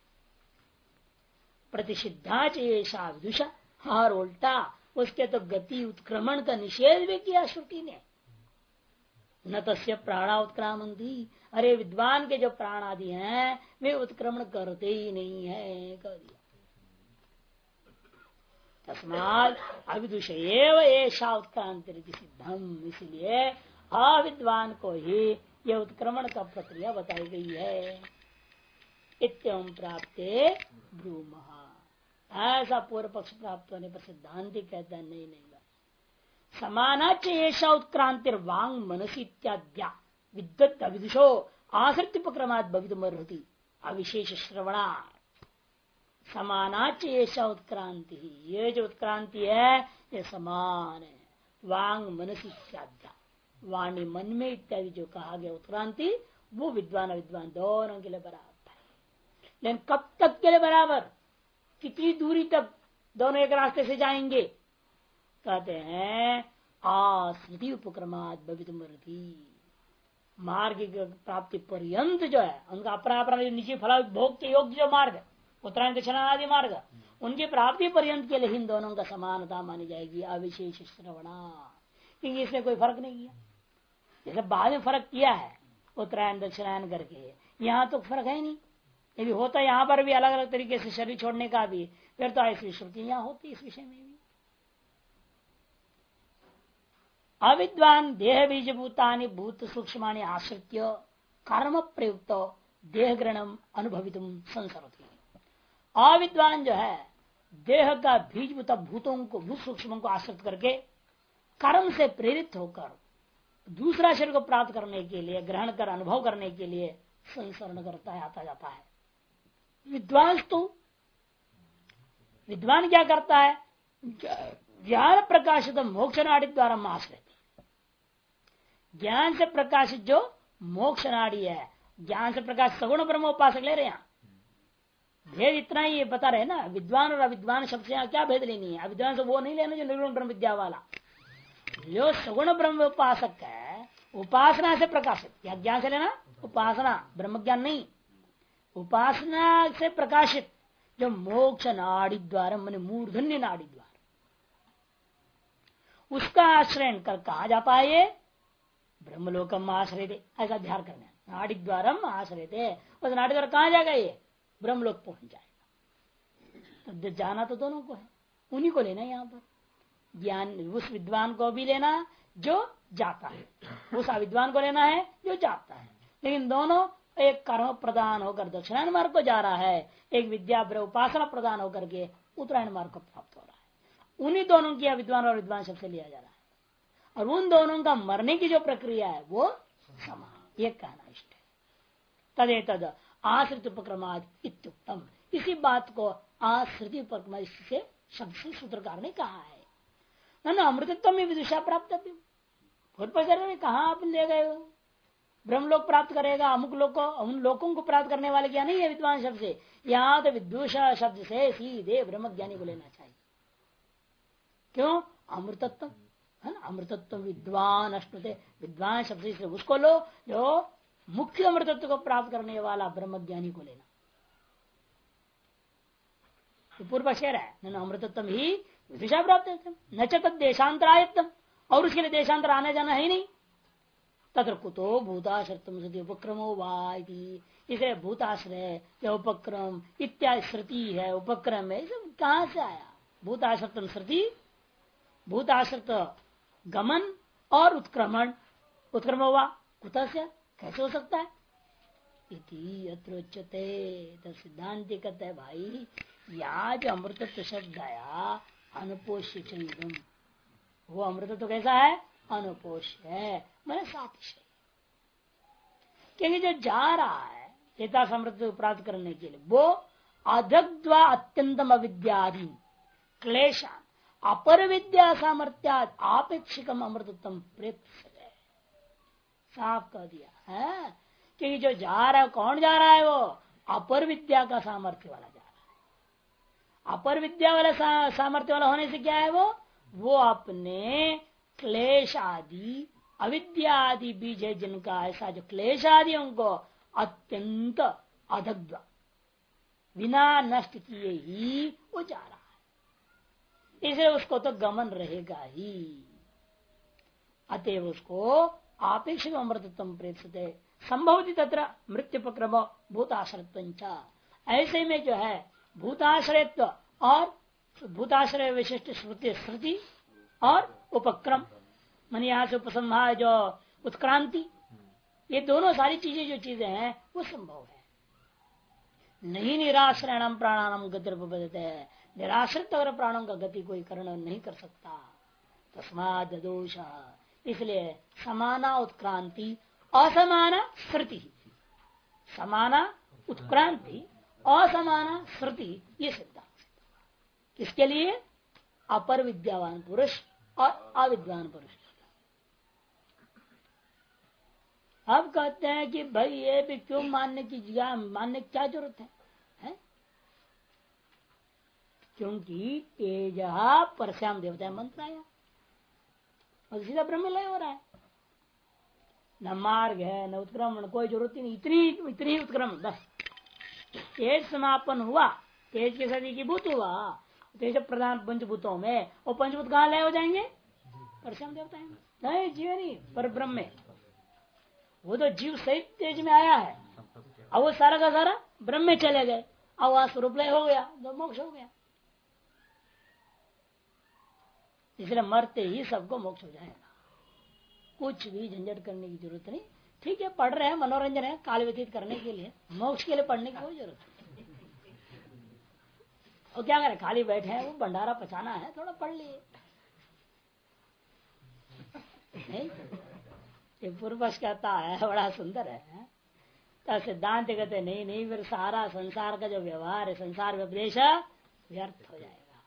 प्रतिषिद्धा चेषा विदुषा, और उल्टा उसके तो गति उत्क्रमण का निषेध भी किया श्रुति ने। न तस्य प्राणा उत्क्रामंती, अरे विद्वान के जो प्राण आदि हैं वे उत्क्रमण करते ही नहीं है, कह दिया। तस्मात् अविदुषेव एषा उत्क्रांति सिद्धम, इसलिए अविद्वान को ही यह उत्क्रमण का प्रक्रिया बताई गई है। इत्यं प्राप्ते ब्रूमः, ऐसा पूर्व पक्ष प्राप्त होने पर सिद्धांति कहता है नहीं, समानाच एषा उत्क्रांतिर वांग मनसी इत्याद्या विद्वत अविदुषो आसक्तिपक्रमात् भवितुमर्हति अविशेष श्रवणा। समानाच एषा उत्क्रांति, ये जो उत्क्रांति है ये समान है। वांग मनसी इत्याद्या, वाणी मन में इत्यादि जो कहा गया उत्क्रांति वो विद्वान अविद्वान दोनों के लिए बराबर है। लेकिन कब तक के लिए बराबर, कितनी दूरी तक दोनों एक रास्ते से जाएंगे? कहते हैं आश्रिति उपक्रमात् भवितुमर्हति, मार्ग की प्राप्ति पर्यंत जो है उनका अपना निजी फल भोग के योग्य जो मार्ग उत्तरायण दक्षिण आदि मार्ग, उनकी प्राप्ति पर्यंत के लिए इन दोनों का समानता मानी जाएगी अविशेष श्रवणा, क्योंकि इसमें कोई फर्क नहीं किया। जैसे बाद में फर्क किया है उत्तरायण दक्षिणायन करके, यहाँ तो फर्क है नहीं। यदि होता यहाँ पर भी अलग अलग तरीके से शरीर छोड़ने का भी, फिर तो ऐसी श्रुति यहाँ होती इस विषय में भी। अविद्वान देह बीजभूतानि भूत सूक्ष्मानि आश्रित्य कर्म प्रयुक्त देह ग्रहणम अनुभवितुम संसरति। अविद्वान जो है देह का बीजभूत भूतों को भूत सूक्ष्मों को आश्रित करके कर्म से प्रेरित होकर दूसरा शरीर को प्राप्त करने के लिए, ग्रहण कर अनुभव करने के लिए संसरण करता है, आता जाता है। विद्वान क्या करता है? ज्ञान प्रकाशित मोक्ष नाड़ी द्वारा आश्रित, ज्ञान से प्रकाशित जो मोक्ष नाड़ी है, ज्ञान से प्रकाश सगुण ब्रह्म उपासक ले रहे हैं। भेद इतना ही बता रहे ना, विद्वान और अविद्वान शब्द से क्या भेद लेनी है? अविद्वान से वो नहीं लेना जो निर्गुण ब्रह्म विद्या वाला, जो सगुण ब्रह्म उपासक है उपासना से प्रकाशित, या ज्ञान से लेना उपासना, ब्रह्म ज्ञान नहीं, उपासना से प्रकाशित जो मोक्ष नाड़ी द्वारा मन मूर्धन्य नाड़ी द्वारा उसका आश्रय कर कहा जाता है ये ब्रह्मलोकम आश्रय थे, ऐसा ध्यान करना। नाड़ी द्वारा आश्रय थे, उस नाड़ी द्वारा कहाँ जाएगा? ये ब्रह्मलोक पहुंच जाएगा। तो जाना तो दोनों को है, उन्हीं को लेना है यहाँ पर। ज्ञान उस विद्वान को भी लेना जो जाता है, उस अविद्वान को लेना है जो जाता है। लेकिन दोनों एक कर्म प्रदान होकर दक्षिणायन मार्ग को जा रहा है, एक विद्या उपासना प्रदान होकर के उत्तरायण मार्ग को प्राप्त हो रहा है। उन्हीं दोनों की विद्वान और विद्वान शब्द से लिया जा रहा है, और उन दोनों का मरने की जो प्रक्रिया है वो समान, ये कहना इष्ट है। तदे तद आश्रित उपक्रमाद इत्युक्तम, इसी बात को आश्रित उपक्रम से शब्द से सूत्रकार ने कहा है। ना अमृतत्व में विदुषा प्राप्त, कहा आप ले गए हो? ब्रह्मलोक प्राप्त करेगा, अमुक लोग को, उन लोगों को प्राप्त करने वाले क्या नहीं है विद्वान शब्द से। यहाँ तो विदुषा शब्द से सीधे ब्रह्म ज्ञानी को लेना चाहिए। क्यों? अमृतत्व है ना, अमृतत्व विद्वान अष्टते, विद्वान शब्द से उसको लो जो मुख्य अमृतत्व को प्राप्त करने वाला ब्रह्म ज्ञानी को लेना। तो पूर्व शेर है न अमृतत्व ही विदुषा प्राप्त, न च तद देशांतरायत्म, और उसके लिए देशांतर आने जाना है ही नहीं। तत्र कुतो भूताश्रतम सती उपक्रमो वा, इसे भूताश्रय या उपक्रम इत्यादि श्रुति है, उपक्रम है, सब कहाँ से आया? भूताश्रतम श्रुति, भूताश्रित गमन और उत्क्रमण, उत्क्रम हुआ कुतः से, कैसे हो सकता है? इति अत्र उच्यते, तो सिद्धांति कहते हैं भाई यहाँ जो अमृतत्व शब्द आया अनुपोष्य चंदम, वो अमृतत्व कैसा है? अनुपोष्य है, मैंने सातिशय। क्योंकि जो जा रहा है चेता समृद्धि प्राप्त करने के लिए वो अधग्वा अत्यंतम अविद्याधि क्लेशान अपर विद्या सामर्थ्याद आपेक्षिकम अमृतत्म प्रेत है। साफ कह दिया है कि जो जा रहा है कौन जा रहा है? वो अपर विद्या का सामर्थ्य वाला जा रहा है। अपर विद्या वाला सामर्थ्य वाला होने से क्या है? वो अपने क्लेश आदि अविद्या आदि बीज है जिनका, ऐसा जो क्लेश आदि उनको अत्यंत अधग्ध बिना नष्ट किए ही वो जा रहा है, इसलिए उसको तो गमन रहेगा ही। अतएव उसको आपेक्षिक अमृतत्व प्रेक्षते संभवती तत्र मृत्युपक्रम भूताश्रयत्व। ऐसे में जो है भूताश्रयत्व और भूताश्रय विशिष्ट श्रुति और उपक्रम मन यहाँ से उपसंहार जो उत्क्रांति, ये दोनों सारी चीजें जो चीजें हैं वो संभव है। नहीं निराश्रयणम प्राणानाम गति बदलते है, निराश्रित अगर प्राणों का गति कोई कर्ण नहीं कर सकता। तस्माद दोष, इसलिए समाना उत्क्रांति असमाना श्रुति, समाना उत्क्रांति असमाना श्रुति, ये सिद्धांत किसके लिए? अपर विद्यावान पुरुष और अविद्वान पुरुष। अब कहते हैं कि भाई ये भी क्यों मानने की क्या जरूरत है? क्योंकि तेज परश्याम देवता मंत्र आया और सीधा ब्रह्मलय हो रहा है। न मार्ग है न उत्क्रमण, कोई जरूरत ही नहीं, इतनी उत्क्रमण बस। तेज समापन हुआ, तेज के साथ एकीभूत हुआ, तेज प्रधान पंचभूतों में, और पंचभूत कहाँ लय हो जाएंगे? परश्याम देवता है नहीं, जीव नहीं, पर ब्रह्म में। वो तो जीव सहित तेज में आया है, अब वो सारा का सारा ब्रह्म में चले गए, अब वहां स्वरूप लय हो गया तो मोक्ष हो गया। इसलिए मरते ही सबको मोक्ष हो जाएगा, कुछ भी झंझट करने की जरूरत नहीं। ठीक है, पढ़ रहे हैं, मनोरंजन है, काल व्यतीत करने के लिए, मोक्ष के लिए पढ़ने की कोई जरूरत नहीं। और क्या करें, खाली बैठे हैं, वो भंडारा पचाना है, थोड़ा पढ़ लिए। ये पूर्वज कहता है, बड़ा सुंदर है। तो सिद्धांत कहते नहीं नहीं, फिर सारा संसार का जो व्यवहार है, संसार व्यपदेश व्यर्थ हो जाएगा।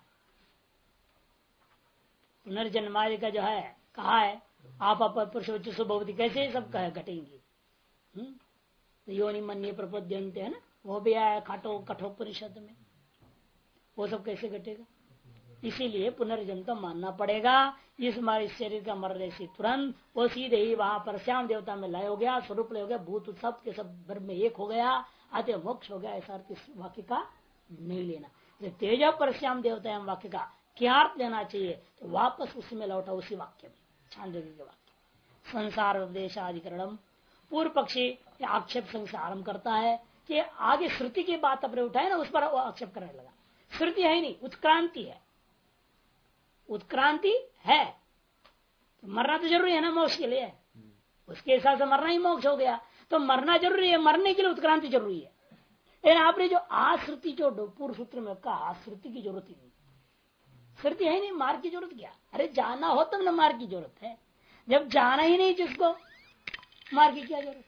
पुनर्जन्मादि का जो है कहा है, आप पुरुष सुभवती कैसे सब कहे घटेंगी। योनि मन्य प्रपद्यंते है ना, वो भी आया कठोपनिषद में, वो सब कैसे घटेगा? इसीलिए पुनर्जन्म तो मानना पड़ेगा। इस शरीर का मरने से तुरंत वो सीधे ही वहां पर श्याम देवता में लय हो गया, स्वरूप लय हो गया, भूत सब के सब ब्रह्म में एक हो गया, अतः मोक्ष हो गया। ऐसा अर्थ इस वाक्य का नहीं लेना। तेज पर श्याम देवता वाक्य का क्या अर्थ लेना चाहिए? तो वापस उसी में लौटा, उसी वाक्य में, छांदोग्य के वाक्य। संसार उपदेशाधिकरणम, पूर्व पक्षी आक्षेप से आरंभ करता है कि आगे श्रुति की बात अपने उठाए ना, उस पर आक्षेप करने लगा। श्रुति है ही नहीं, उत्क्रांति है। उत्क्रांति है तो मरना तो जरूरी है ना मोक्ष के लिए, उसके हिसाब से मरना ही मोक्ष हो गया। तो मरना जरूरी है, मरने के लिए उत्क्रांति जरूरी है। लेकिन आपने जो आश्रुति जो पूर्व सूत्र में कहा, आश्रुति की जरूरत ही नहीं, श्रुति है ही नहीं, मार्ग की जरूरत क्या? अरे जाना हो तब ना मार्ग की जरूरत है, जब जाना ही नहीं जिसको, मार्ग की क्या जरूरत?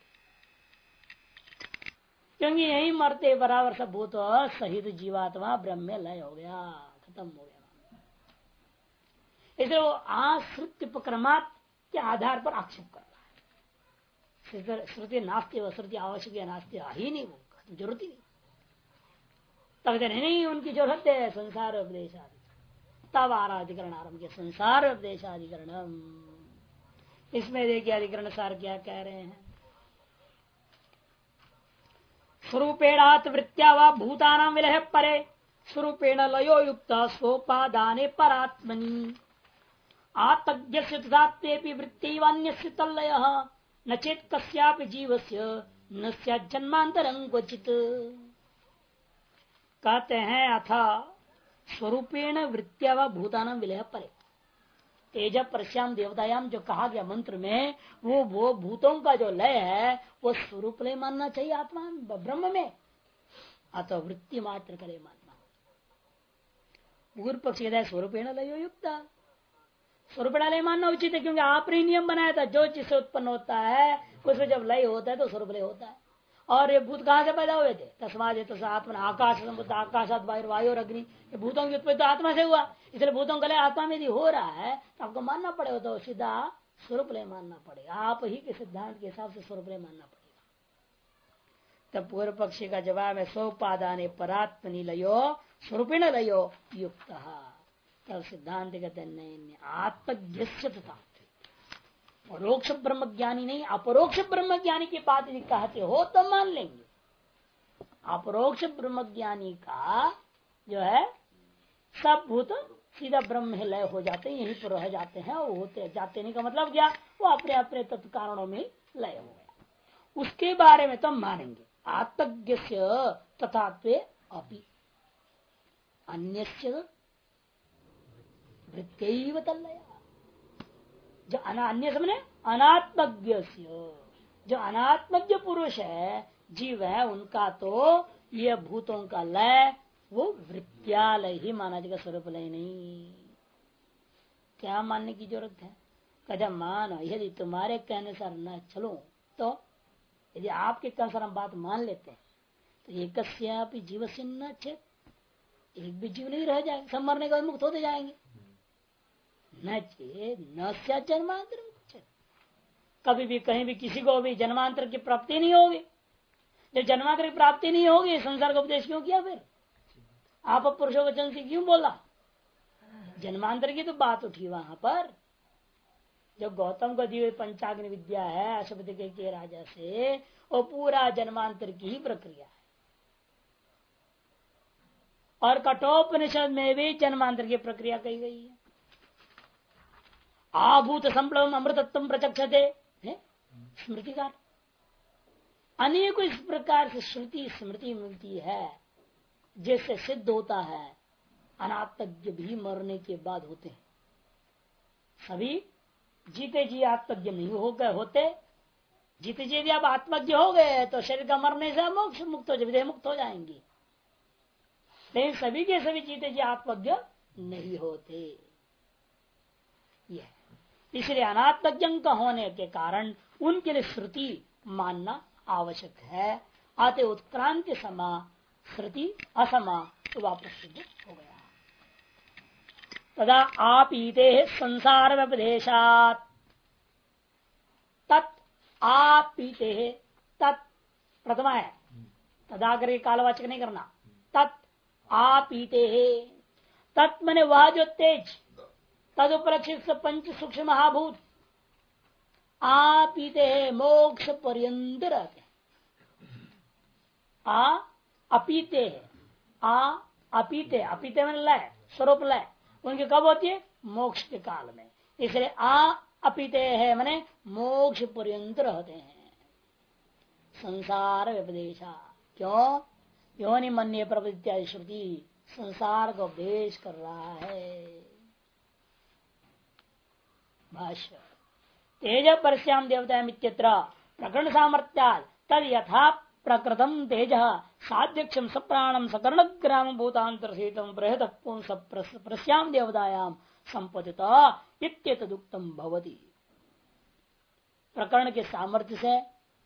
क्योंकि यही मरते बराबर सब भूत सहित जीवात्मा ब्रह्म में लय हो गया, खत्म हो गया। इसलिए वो आश्रित उपक्रमात् के आधार पर आक्षेप कर रहा है। श्रुति नास्ती व श्रुति आवश्यक नास्ती ही नहीं, वो जरूरत ही नहीं। तब नहीं उनकी जरूरत है संसार उपदेश आदि, तब आराधिकरण आरंभ किया, संसार उपदेशाधिकरण। इसमें देखिए अधिकरण सार क्या कह रहे हैं। स्वरूपेणात वृत्त्या व भूतानां विलय परे स्वरूपेण लयो युक्त स्वोपादाने परात्मनि आत्मज्ञस्य तथाप्येपि वृत्तिवान्यस्य तल्लयः न चेत् कस्यापि जीवस्य न स्यात् जन्मान्तरं क्वचित्। कहते हैं अथा स्वरूपेण वृत्त्या व भूतानां विलय परे, तेज परश्याम देवतायाम जो कहा गया मंत्र में, वो भूतों का जो लय है वो स्वरूप लय मानना चाहिए आत्मा ब्रह्म में, अथवा वृत्ति मात्र करे मानना। पूर्व पक्ष स्वरूपेण लयो युक्त, स्वरूपेण लय मानना उचित है, क्योंकि आपने नियम बनाया था जो चीज से उत्पन्न होता है उसमें जब लय होता है तो स्वरूप लय होता है। और ये भूत कहां से पैदा हुए थे? तस्माद तो आत्मा आकाश आकाशात वायु और अग्नि, ये भूतों की उत्पत्ति तो आत्मा से हुआ, इसलिए भूतों का लय आत्मा में यदि हो रहा है तो आपको मानना पड़ेगा, तो सीधा स्वरूप लय मानना पड़ेगा, आप ही के सिद्धांत के हिसाब से स्वरूप लय मानना पड़ेगा। तब पूर्व पक्षी का जवाब है सोपादाने परात्मनि लयो स्वरूपिण लयो युक्त। तब सिद्धांत कहते नहीं, आत्मज्ञ तथा परोक्ष ब्रह्म ज्ञानी नहीं, अपरोक्ष ब्रह्म ज्ञानी की बात यदि कहते हो तो मान लेंगे। अपरोक्ष ब्रह्म ज्ञानी का जो है सब भूत सीधा ब्रह्म में लय हो जाते हैं, यहीं पर रह जाते हैं, वो होते जाते नहीं का मतलब क्या, वो अपने अपने तत्व कारणों में लय हो गया, उसके बारे में तो हम मानेंगे। आत्मज्ञ तथा अपि अन्यस्य वृत्तैव तल्लया, जो अन्य समझे अनात्मज्ञ, जो अनात्मज्ञ पुरुष है जीव है, उनका तो ये भूतों का लय वो वृत्त्यालय ही माना जाएगा, स्वरूप लय नहीं। क्या मानने की जरूरत है? कहते मानो यदि तुम्हारे कहने से न चलो तो, यदि आपके कहने से हम बात मान लेते हैं तो एक जीव से न चेत, एक भी जीव नहीं रह जाएगा, सब मरने के बाद मुक्त होते जाएंगे। न चेत न जन्मांतर, कभी भी कहीं भी किसी को भी जन्मांतर की प्राप्ति नहीं होगी। जब जन्मांतर की प्राप्ति नहीं होगी संसार का उपदेश क्यों किया? फिर आप पुरुषों वचन से क्यों बोला? जन्मांतर की तो बात उठी वहां पर, जब गौतम को दी हुई पंचाग्नि विद्या है अशुभति के राजा से, वो पूरा जन्मांतर की ही प्रक्रिया है। और कठोपनिषद में भी जन्मांतर की प्रक्रिया कही गई है। आभूत संप्लवम अमृतत्व प्रचक्षते स्मृतिकार, अनेकों इस प्रकार से श्रुति स्मृति मिलती है जिससे सिद्ध होता है अनात्मज्ञ भी मरने के बाद होते हैं। सभी जीते जी आत्मज्ञ नहीं हो गए होते, जीते जी भी आप आत्मज्ञ हो गए तो शरीर का मरने से मोक्ष मुक्त हो जाए, मुक्त हो जाएंगे, लेकिन सभी के सभी जीते जी आत्मज्ञ नहीं होते। यह इसलिए अनात्मज्ञ का होने के कारण उनके लिए श्रुति मानना आवश्यक है। आते उत्क्रांति समा श्रुति असमा तो वापस सिद्ध हो गया। तदा आपीते संसार व्यपदेशात, तत् आपीते तत् प्रथमा है, तदा करके कालवाचक नहीं करना। तत् आपीते तत् मने वह जो तेज, तदुपलक्षित पंच सूक्ष्म महाभूत आपीते मोक्ष पर्यंत रहते। अपीते अपीते अपीते में लय स्वरूप लय उनकी कब होती है? मोक्ष के काल में। इसलिए अपीते है मैंने मोक्ष पर्यंत रहते हैं। संसार व्यपदेशा, क्यों? योनि मन्य प्रवृत्ति श्रुति संसार का उपदेश कर रहा है। भाष्य तेज परस्याम देवता मित्यत्र प्रकरण सामर्थ्या तद यथा प्रकृतम तेज साध्यक्षम सप्राणम सकर्ण ग्राम भूतांतर सहितम बृहद प्रस्याम देवतायाम संपदिता इत्येतदुक्तम भवति। प्रकरण के सामर्थ्य से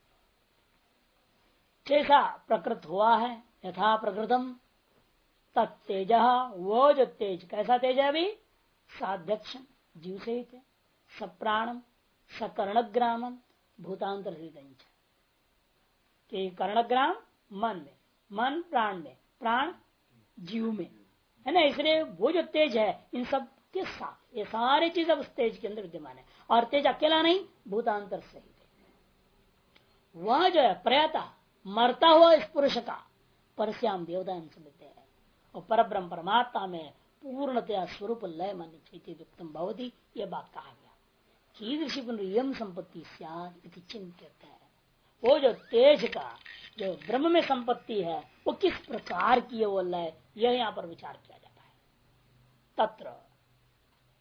जैसा प्रकृत हुआ है, यथा प्रकृतम तत्तेज, वो जो तेज कैसा तेज है? अभी साध्यक्षम जीव सहित है, सप्राणम सकर्णग्रामम भूतांतर सहित, कर्णग्राम मन में, मन प्राण में, प्राण जीव में है ना। इसलिए वो जो तेज है इन सब के साथ ये सारे चीज अब उस तेज के अंदर विद्यमान है। और तेज अकेला नहीं, भूतांतर सहित है। वह जो है प्रयता मरता हुआ इस पुरुष का परस्याम देवता समझते हैं, और पर ब्रह्म परमात्मा में पूर्णतया स्वरूप लय मन उत्तम भवती, ये बात कहा गया। कीदृशी पुनर्यम संपत्ति चिंतित है। वो जो तेज का जो ब्रह्म में संपत्ति है वो किस प्रकार की है वो लय, यह यहाँ पर विचार किया जाता है। तत्र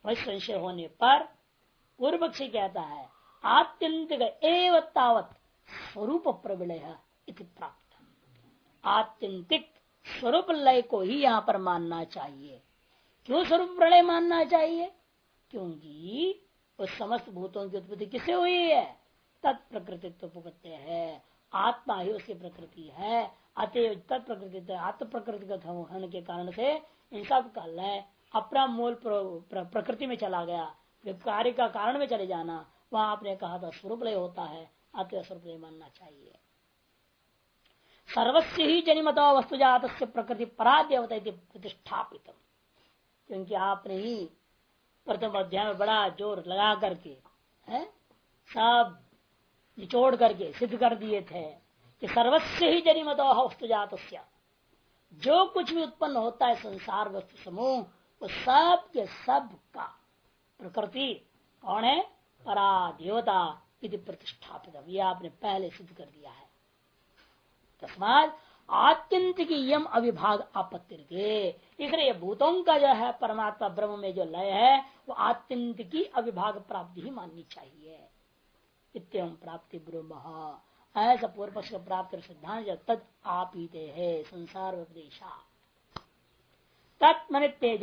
वह संशय होने पर पूर्व पक्षी कहता है आत्यंतिक एव तावत स्वरूप प्रविलय इति प्राप्त। आत्यंतिक स्वरूप लय को ही यहाँ पर मानना चाहिए। क्यों स्वरूप प्रलय मानना चाहिए? क्योंकि उस समस्त भूतों की उत्पत्ति किससे हुई है? तत्प्रकृतित्व है, आत्मा ही उसकी प्रकृति है। अतएव तत्प्रकृति आत्म प्रकृति का होने के कारण से इन सब का लय अपना मूल प्रकृति में चला गया। कार्य का कारण में चले जाना, वहां आपने कहा था स्वरूप लय होता है, अतः स्वरूप लय मानना चाहिए। सर्वस्व ही जनिमत वस्तुजात प्रकृति परादेवता प्रतिष्ठापित। क्योंकि आपने ही प्रथम अध्याय में बड़ा जोर लगा करके है सब निचोड़ करके सिद्ध कर दिए थे कि सर्वस्व ही जनिमत वस्तुजात, जो कुछ भी उत्पन्न होता है संसार वस्तु समूह, वो सब के सब का प्रकृति कौन है? परादेवता यदि प्रतिष्ठापित। यह आपने पहले सिद्ध कर दिया है। तस्मात् आत्यंतिक यम अविभाग आपत्ति, इसलिए भूतों का जो है परमात्मा ब्रह्म में जो लय है वो आत्यंतिकी अविभाग प्राप्ति ही माननी चाहिए। इत्यम प्राप्ति ब्रह्म, ऐसा पूर्व पक्ष का प्राप्त सिद्धांत जो तद आपीते है संसार उपदेशा। तत्मनि तेज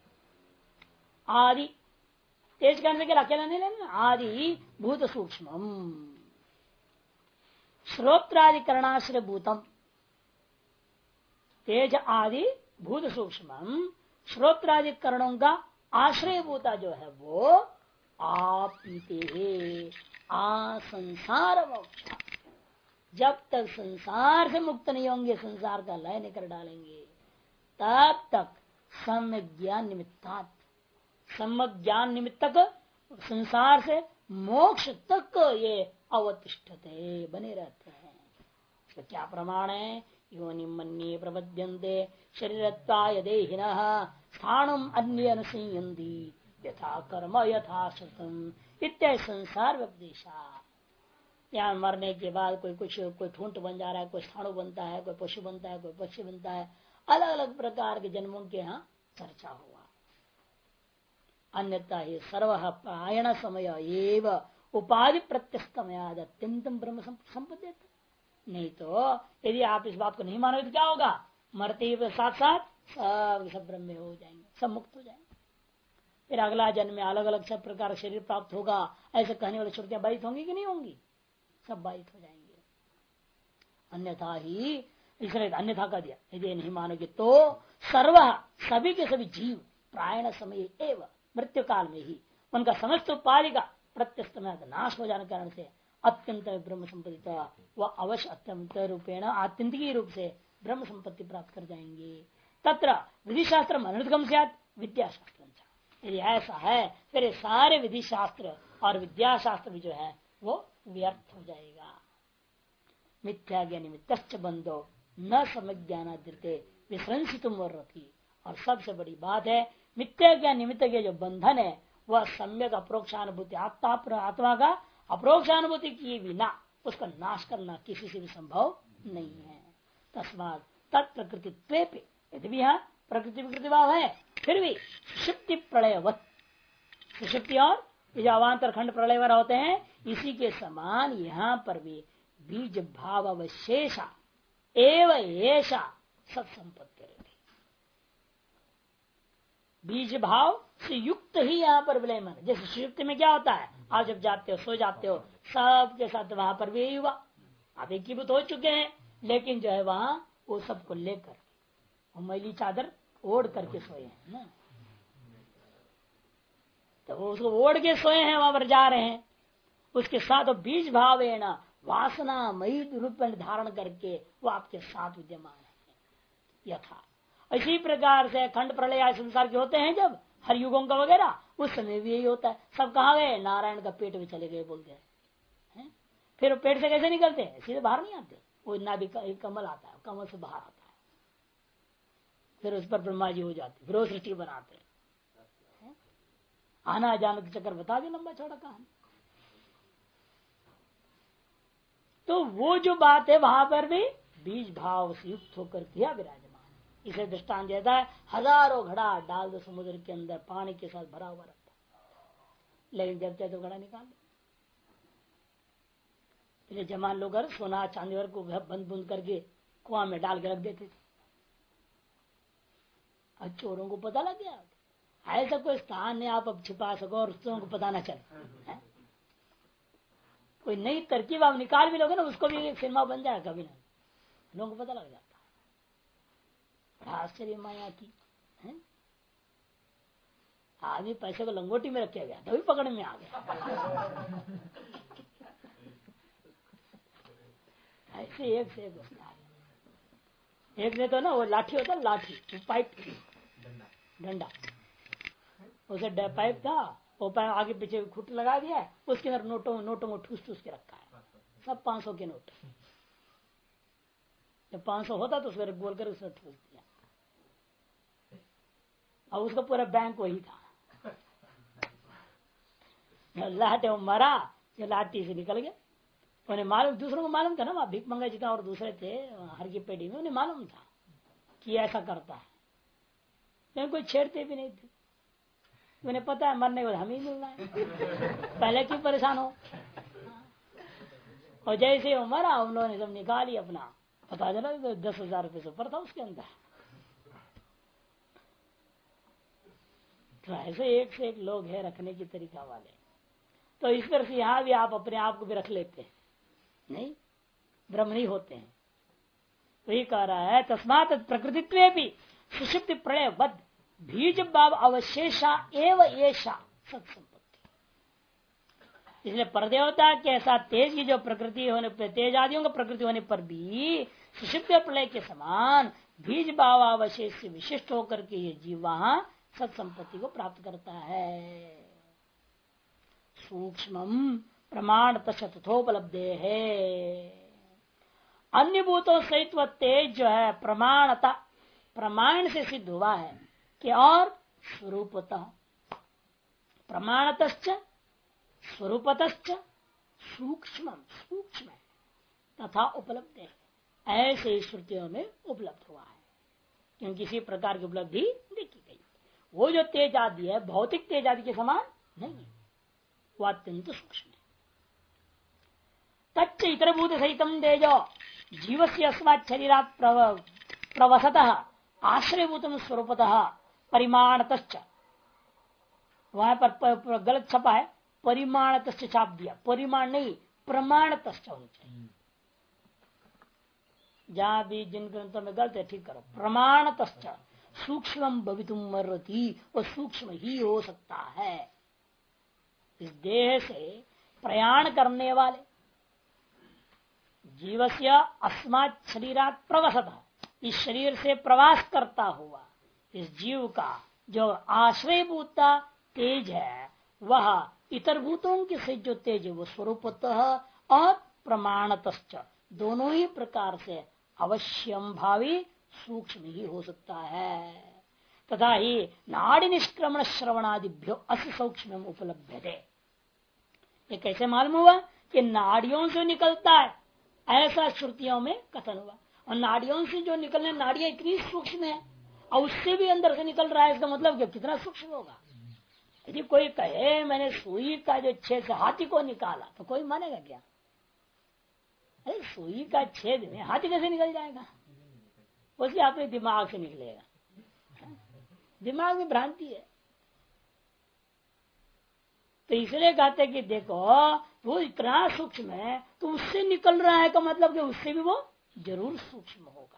आदि, तेज करने के लिए अकेला नहीं लेना, आदि भूत सूक्ष्म श्रोत्रादिकरणाश्रय भूतम, तेज आदि भूत सूक्ष्म श्रोत्रादिकरणों का आश्रय भूता जो है वो आपीते है आ संसार मोक्ष। जब तक संसार से मुक्त नहीं होंगे, संसार का लय नहीं कर डालेंगे, तब तक सम्यक ज्ञान निमित्तात्, सम्यक ज्ञान निमित्तक संसार से मोक्ष तक ये अवतिष्ठते बने रहते हैं। इसका क्या प्रमाण है? योनि मन्ये प्रबध्यन्ते शरीरत्वाय देहिनः स्थाणुम अन्य अनुसंयन्ति यथा कर्म यथा श्रुतम् इत्यादि संसार उपदेशा। यहाँ मरने के बाद कोई ठूंठ बन जा रहा है, कोई स्थाणु बनता है, कोई पशु बनता है, कोई पक्षी बनता है, अलग अलग प्रकार के जन्मों के यहाँ चर्चा हुआ। अन्यथा ही सर्व प्रायण समय एव उपाधि प्रत्यस्तमयाद अत्यंतम ब्रह्म संपद्यते। नहीं तो यदि आप इस बात को नहीं मानोगे तो क्या होगा? मरते ही साथ साथ सब ब्रह्म में हो जाएंगे, सब मुक्त हो जाएंगे। फिर अगला जन्म में अलग अलग सब प्रकार शरीर प्राप्त होगा, ऐसे कहने वाली श्रुतियां बाधित होंगी कि नहीं होंगी? सब बाधित हो जाएंगे। अन्यथा ही, इसलिए अन्यथा कर दिया, यदि नहीं मानोगे तो सर्व सभी के सभी जीव प्रायण समय एवं मृत्यु काल में ही उनका समस्त उपाधि का प्रत्यस्त नाश हो जाने के कारण से अत्यंत ब्रह्म संपत्ति वह अवश्य अत्यंत रूपेण आत्यंतिक रूप से ब्रह्म संपत्ति प्राप्त कर जाएंगे। तत्र विधि शास्त्र अनुगम से विद्या शास्त्र, यदि ऐसा है फिर सारे विधि शास्त्र और विद्या शास्त्र भी जो है वो व्यर्थ हो जाएगा। मिथ्या ज्ञान निमित्त बंधो न समझ ज्ञानादृते विसंसितुम वर्रति। और सबसे बड़ी बात है मिथ्या ज्ञान निमित्त के जो बंधन है वह सम्यक अप्रोक्षानुभूति आत्मा का अप्रोक्षानुभूति किए बिना उसका नाश करना किसी से भी संभव नहीं है। तस्मात् तत्प्रकृतित्वे यदि भी यहाँ प्रकृति विकृति भाव है फिर भी सुषुप्ति प्रलयवत, सुषुप्ति और अवान्तर खंड प्रलय वाला होते हैं, इसी के समान यहाँ पर भी बीज भाव अवशेषा एवं ऐसा सत्संपत्ति रहती। बीज भाव से युक्त ही यहाँ पर विलय मन। जैसे सुषुप्ति में क्या होता है, आप जब जाते हो सो जाते हो सबके साथ, वहां पर भी यही हुआ, आप एकीभूत हो चुके हैं, लेकिन जो है वहां वो सबको लेकर वो मैली चादर ओढ़ करके सोए हैं ना, तो वो उसको ओढ़ के सोए हैं, वहां पर जा रहे हैं, उसके साथ वो बीज भाव है ना वासना मई रूप में धारण करके वो आपके साथ विद्यमान है। यथा इसी प्रकार से खंड प्रलय संसार के होते हैं जब हर युगों का वगैरह, उस समय भी यही होता है। सब कहाँ गए? नारायण का पेट में चले गए बोलते हैं। फिर पेट से कैसे निकलते हैं? सीधे बाहर नहीं आते, वो नाभि कमल आता है, कमल से बाहर आता है, फिर उस पर ब्रह्मा जी हो जाते, फिर वो सृष्टि बनाते हैं। आना जाना का चक्कर बता दे, लंबा चौड़ा कहानी। तो वो जो बात है वहां पर भी बीज भाव से युक्त होकर दिया विराजमान। इसे दृष्टांत देता है, हजारों घड़ा डाल दो समुद्र के अंदर, पानी के साथ भरा हुआ रहता है, लेकिन जब चाहे तो घड़ा निकाल लो। इसलिए जमान लोग सोना चांदी को बंद बुंद करके कुआं में डाल के रख देते थे। अब चोरों को पता लग गया, ऐसा कोई स्थान है आप अब छिपा सको और चोरों को पता ना चले। कोई नई तरकीब आप निकाल भी लोगे ना, उसको भी एक सिनेमा बन जाएगा कभी ना, लोगों को पता लग जाता है। आश्चर्य माया की है। आदमी पैसे को लंगोटी में रखे गया तभी पकड़ में आ गया। ऐसे एक से एक होता है। एक ने तो ना वो लाठी होता है, लाठी पाइप डंडा, उसे पाइप था वो पाइप आगे पीछे खुट लगा दिया है, उसके अंदर नोटों को ठूस ठूस के रखा है, सब 500 के नोट। जब 500 होता तो उसको गोल कर उसने ठूस दिया, और उसका पूरा बैंक वही था। लाटे वो मरा, जो लाठी से निकल गया। उन्हें मालूम, दूसरों को मालूम था ना, वहां भीख मंगा जितना और दूसरे थे हर की पेटी में, उन्हें मालूम था कि ऐसा करता है, लेकिन कोई छेड़ते भी नहीं थे। उन्हें पता है मरने को हम ही मिलना है, पहले क्यों परेशान हो। और जैसे वो मरा उन लोगों ने सब निकाली अपना, पता चला 10,000 रुपये से ऊपर था उसके अंदर। तो ऐसे एक से एक लोग है रखने की तरीका वाले। तो इस तरह से यहाँ भी आप अपने आप को भी रख लेते हैं, नहीं ब्रह्म नहीं होते हैं। वही कह रहा है तस्मात् प्रकृतित्वे भी सुषुप्ति प्रलय वध बीज भाव अवशेषा एव एषा सत्संपत्ति। इसलिए परदेवता के साथ तेज की जो प्रकृति होने पर, तेज आदियों का प्रकृति होने पर भी सुषुप्ति प्रलय के समान बीज भाव अवशेष से विशिष्ट होकर के ये जीव वहां सत्संपत्ति को प्राप्त करता है। सूक्ष्म प्रमाण तथोपलब्धे है। अन्य भूतों सहित वह तेज जो है प्रमाणता, प्रमाण से सिद्ध हुआ है कि और स्वरूपतः, प्रमाणतश्च स्वरूपतश्च सूक्ष्म सूक्ष्म तथा उपलब्ध है, ऐसे श्रुतियों में उपलब्ध हुआ है। क्योंकि किसी प्रकार की उपलब्धि देखी गई। वो जो तेज आदि है भौतिक तेज आदि के समान नहीं है, वह अत्यंत सूक्ष्म है। तच्च इतर भूत सहितम तेजो जीव से अस्मात् शरीरात् प्रवसतः आश्रयभूतम स्वरूपतः परिमाणतश्च, वहां पर गलत छपा है, परिमाणतश्च छाप दिया, परिमाण नहीं प्रमाणतश्च होना चाहिए। जहां भी जिन ग्रंथों में गलत है ठीक करो। प्रमाणतश्च सूक्ष्म भवितुम मर्रति, वो सूक्ष्म ही हो सकता है। इस देह से प्रयाण करने वाले जीवस्य अस्मात् शरीरात् प्रवसतः, इस शरीर से प्रवास करता हुआ इस जीव का जो आश्रयभूता तेज है वह इतर भूतों के से जो तेज है वो स्वरूपतः और प्रमाणतश्च दोनों ही प्रकार से अवश्यम भावी सूक्ष्म ही हो सकता है। तथा ही नाड़ी निष्क्रमण श्रवणादिभ्यो अस सूक्ष्म उपलब्ध है। ये कैसे मालूम हुआ कि नाड़ियों से निकलता है, ऐसा श्रुतियों में कथन हुआ। और नाड़ियों से जो निकलने, नाड़ियां इतनी सूक्ष्म है और उससे भी अंदर से निकल रहा है, इसका मतलब कि कितना सूक्ष्म होगा। यदि कोई कहे मैंने सुई का जो छेद से हाथी को निकाला तो कोई मानेगा क्या? अरे सुई का छेद में हाथी कैसे निकल जाएगा? उसके अपने दिमाग से निकलेगा। दिमाग में भ्रांति है। तो इसलिए कहते कि देखो वो इतना सूक्ष्म है तो उससे निकल रहा है का मतलब कि उससे भी वो जरूर सूक्ष्म होगा।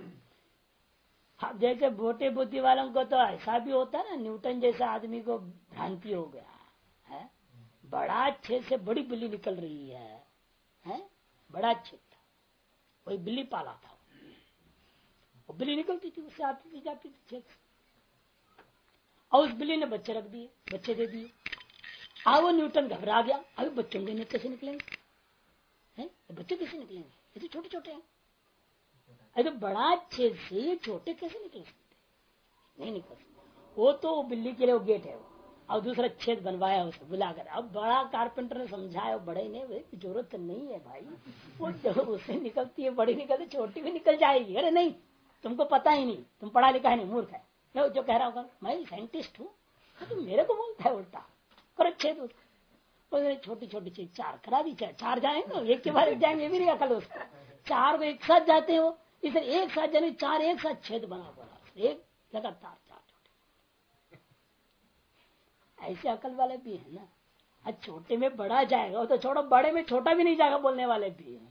जैसे मोटे बुद्धि वालों को तो ऐसा भी होता है ना, न्यूटन जैसा आदमी को भ्रांति हो गया है, बड़ा छेद से बड़ी बिल्ली निकल रही है? बड़ा छेद था, वही बिल्ली पाला था, वो बिल्ली निकलती थी, उससे आती थी जाती थी छेद से, और उस बिल्ली ने बच्चे रख दिए, बच्चे दे दिए। अब वो न्यूटन घबरा गया, अभी बच्चों के कैसे निकलेंगे? बच्चे कैसे निकलेंगे? ये तो छोटे छोटे हैं। अरे तो बड़ा छेद से छोटे कैसे निकल सकते? नहीं निकल सकते। वो तो बिल्ली के लिए वो गेट है, और दूसरा छेद बनवाया उसे बुलाकर। अब बड़ा कारपेंटर ने समझाया, बड़े ने, जरूरत नहीं है भाई, वो जब उससे निकलती है बड़ी निकलती, छोटी भी निकल जाएगी। अरे नहीं, तुमको पता ही नहीं, तुम पढ़ा लिखा है नहीं, मूर्ख है। जो कह रहा होगा मैं साइंटिस्ट हूँ, तो मेरे को बोलता है उल्टा। करो छेद उसको। छोटी छोटी चीज चार करा दी, चार जाएंगे एक के बाद एक जाएंगे, ये भी नहीं अकल उसको। चार को एक साथ जाते हो, इसे एक साथ जाने चार एक साथ छेद बना एक लगातार चार छोटे। ऐसे अकल वाले भी है ना। आज छोटे में बड़ा जाएगा, वो तो छोड़ो, बड़े में छोटा भी नहीं जाएगा बोलने वाले भी है।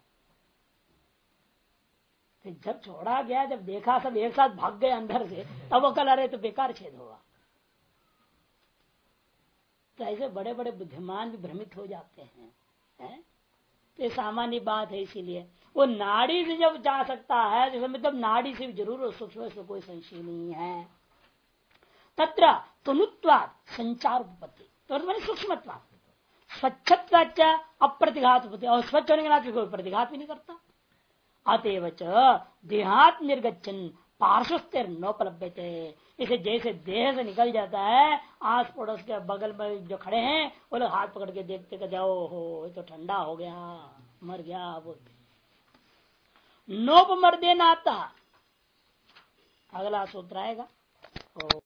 जब छोड़ा गया, जब देखा सब एक साथ भाग गए अंदर से, तब अकल आ रहे तो बेकार छेद होगा। तो ऐसे बड़े बड़े बुद्धिमान भी भ्रमित हो जाते हैं, है? तो ये सामान्य बात है। इसीलिए वो नाड़ी से जब जा सकता है, जैसे मतलब नाड़ी से भी जरूर सूक्ष्म से कोई संशय नहीं है। तत्र तुनुत्वाद संचार उपपत्ति, तो मैंने सूक्ष्मत्वाद स्वच्छत्वाच अप्रतिघात उपपत्ति, और स्वच्छ होने के नाते कोई प्रतिघात भी नहीं करता। अतएव देहात निर्गछन पार्श्वस्थिर नोपलभ्यते, इसे जैसे देह से निकल जाता है, आस पड़ोस के बगल में जो खड़े हैं वो लोग हाथ पकड़ के देखते कर जाओ, हो तो ठंडा हो गया, मर गया बोलते। नोपमर्दे नाता। अगला सूत्र आएगा।